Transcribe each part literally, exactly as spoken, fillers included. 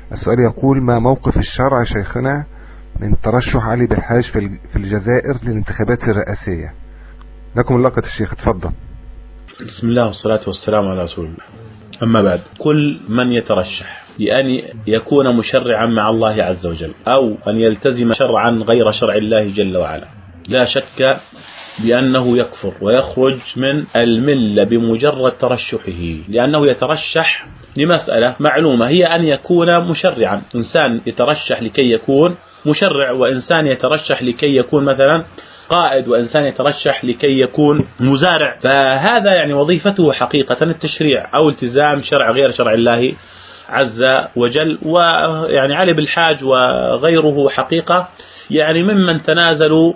السؤال يقول: ما موقف الشرع شيخنا من ترشح علي بالحاج في الجزائر للانتخابات الرئاسية؟ لكم اللقطة الشيخ، اتفضل. بسم الله والصلاة والسلام على رسول الله. أما بعد، كل من يترشح بأن يكون مشرعا مع الله عز وجل أو أن يلتزم شرعا غير شرع الله جل وعلا لا شك بأنه يكفر ويخرج من الملة بمجرد ترشحه، لأنه يترشح لمسألة معلومة هي أن يكون مشرعا. إنسان يترشح لكي يكون مشرع، وإنسان يترشح لكي يكون مثلا قائد، وإنسان يترشح لكي يكون مزارع. فهذا يعني وظيفته حقيقة التشريع أو التزام شرع غير شرع الله عز وجل. ويعني علي بالحاج وغيره حقيقة يعني ممن تنازلوا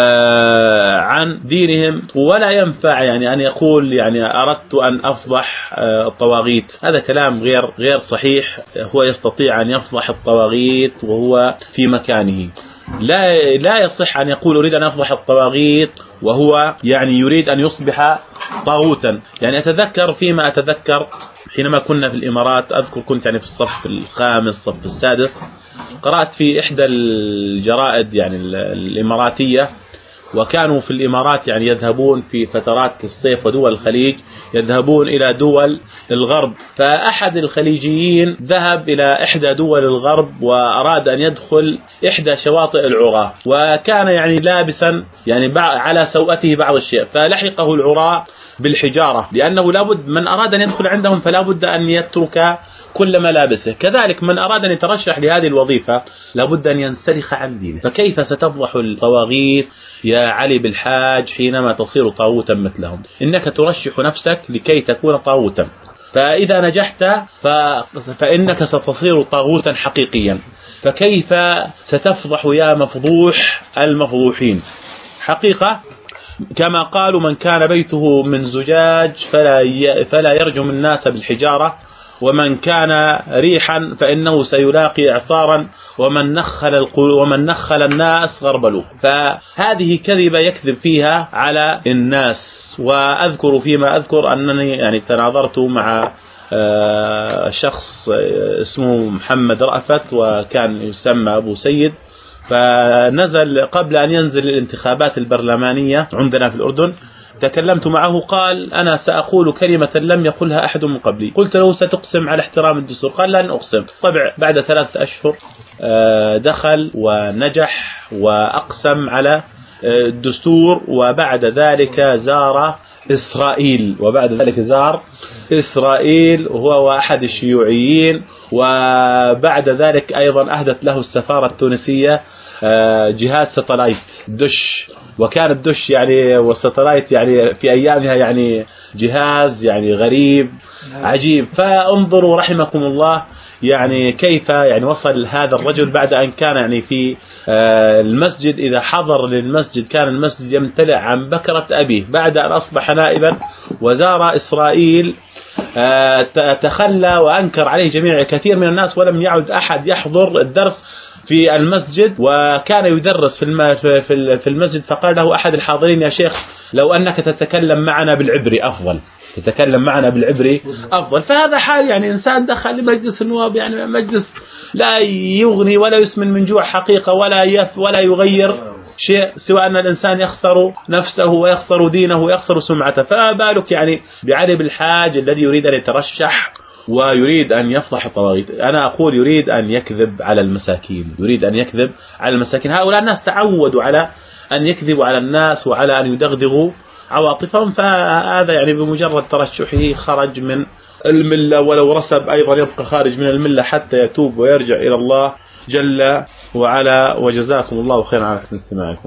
عن دينهم، ولا ينفع يعني أن يقول يعني أردت أن أفضح الطواغيت. هذا كلام غير غير صحيح. هو يستطيع أن يفضح الطواغيت وهو في مكانه. لا لا يصح أن يقول أريد أن أفضح الطواغيت وهو يعني يريد أن يصبح طاغوتا. يعني أتذكر فيما أتذكر حينما كنا في الإمارات، أذكر كنت يعني في الصف الخامس الصف السادس، قرأت في إحدى الجرائد يعني الإماراتية، وكانوا في الإمارات يعني يذهبون في فترات الصيف ودول الخليج يذهبون إلى دول الغرب. فأحد الخليجيين ذهب إلى إحدى دول الغرب وأراد أن يدخل إحدى شواطئ العراة، وكان يعني لابسا يعني على سوءته بعض الشيء، فلحقه العراة بالحجارة، لأنه لابد من أراد أن يدخل عندهم فلا بد أن يترك كل ملابسه. كذلك من أراد أن يترشح لهذه الوظيفة لابد أن ينسلخ عن دينه. فكيف ستفضح الطواغيت يا علي بالحاج حينما تصير طاغوتا مثلهم؟ إنك ترشح نفسك لكي تكون طاغوتا، فإذا نجحت ف... فإنك ستصير طاغوتا حقيقيا. فكيف ستفضح يا مفضوح المفضوحين؟ حقيقة كما قالوا: من كان بيته من زجاج فلا ي... فلا يرجم الناس بالحجارة، ومن كان ريحا فإنه سيلاقي إعصارا، ومن نخل القل... ومن نخل الناس غربلوه. فهذه كذبة يكذب فيها على الناس. وأذكر فيما أذكر أنني يعني تناظرت مع شخص اسمه محمد رأفت، وكان يسمى أبو سيد، فنزل قبل أن ينزل الانتخابات البرلمانية عندنا في الأردن. تكلمت معه، قال: أنا سأقول كلمة لم يقلها أحد من قبلي. قلت له: ستقسم على احترام الدستور؟ قال: لن أقسم. طبعا بعد ثلاثة أشهر دخل ونجح وأقسم على الدستور، وبعد ذلك زار إسرائيل وبعد ذلك زار إسرائيل وهو أحد الشيوعيين. وبعد ذلك أيضا أهدت له السفارة التونسية جهاز ستلايت دش، وكان الدش يعني والستلايت يعني في أيامها يعني جهاز يعني غريب عجيب. فانظروا رحمكم الله يعني كيف يعني وصل هذا الرجل بعد أن كان يعني في المسجد، إذا حضر للمسجد كان المسجد يمتلئ عن بكرة أبيه. بعد أن أصبح نائبا وزار إسرائيل تخلى وأنكر عليه جميع كثير من الناس، ولم يعد أحد يحضر الدرس في المسجد، وكان يدرس في في المسجد. فقال له أحد الحاضرين: يا شيخ لو أنك تتكلم معنا بالعبري أفضل، تتكلم معنا بالعبري أفضل. فهذا حال يعني إنسان دخل لمجلس النواب، يعني مجلس لا يغني ولا يسمن من جوع حقيقة، ولا يف ولا يغير شيء سوى أن الإنسان يخسر نفسه ويخسر دينه ويخسر سمعته. فبالك يعني بعلي بالحاج الذي يريد أن يترشح ويريد أن يفضح الطواغيت. أنا أقول يريد أن يكذب على المساكين، يريد أن يكذب على المساكين. هؤلاء الناس تعودوا على أن يكذبوا على الناس وعلى أن يدغدغوا عواطفهم. فهذا يعني بمجرد ترشحه خرج من الملة، ولو رسب أيضا يبقى خارج من الملة حتى يتوب ويرجع إلى الله جل وعلا. وجزاكم الله خيرا على حسن استماعكم.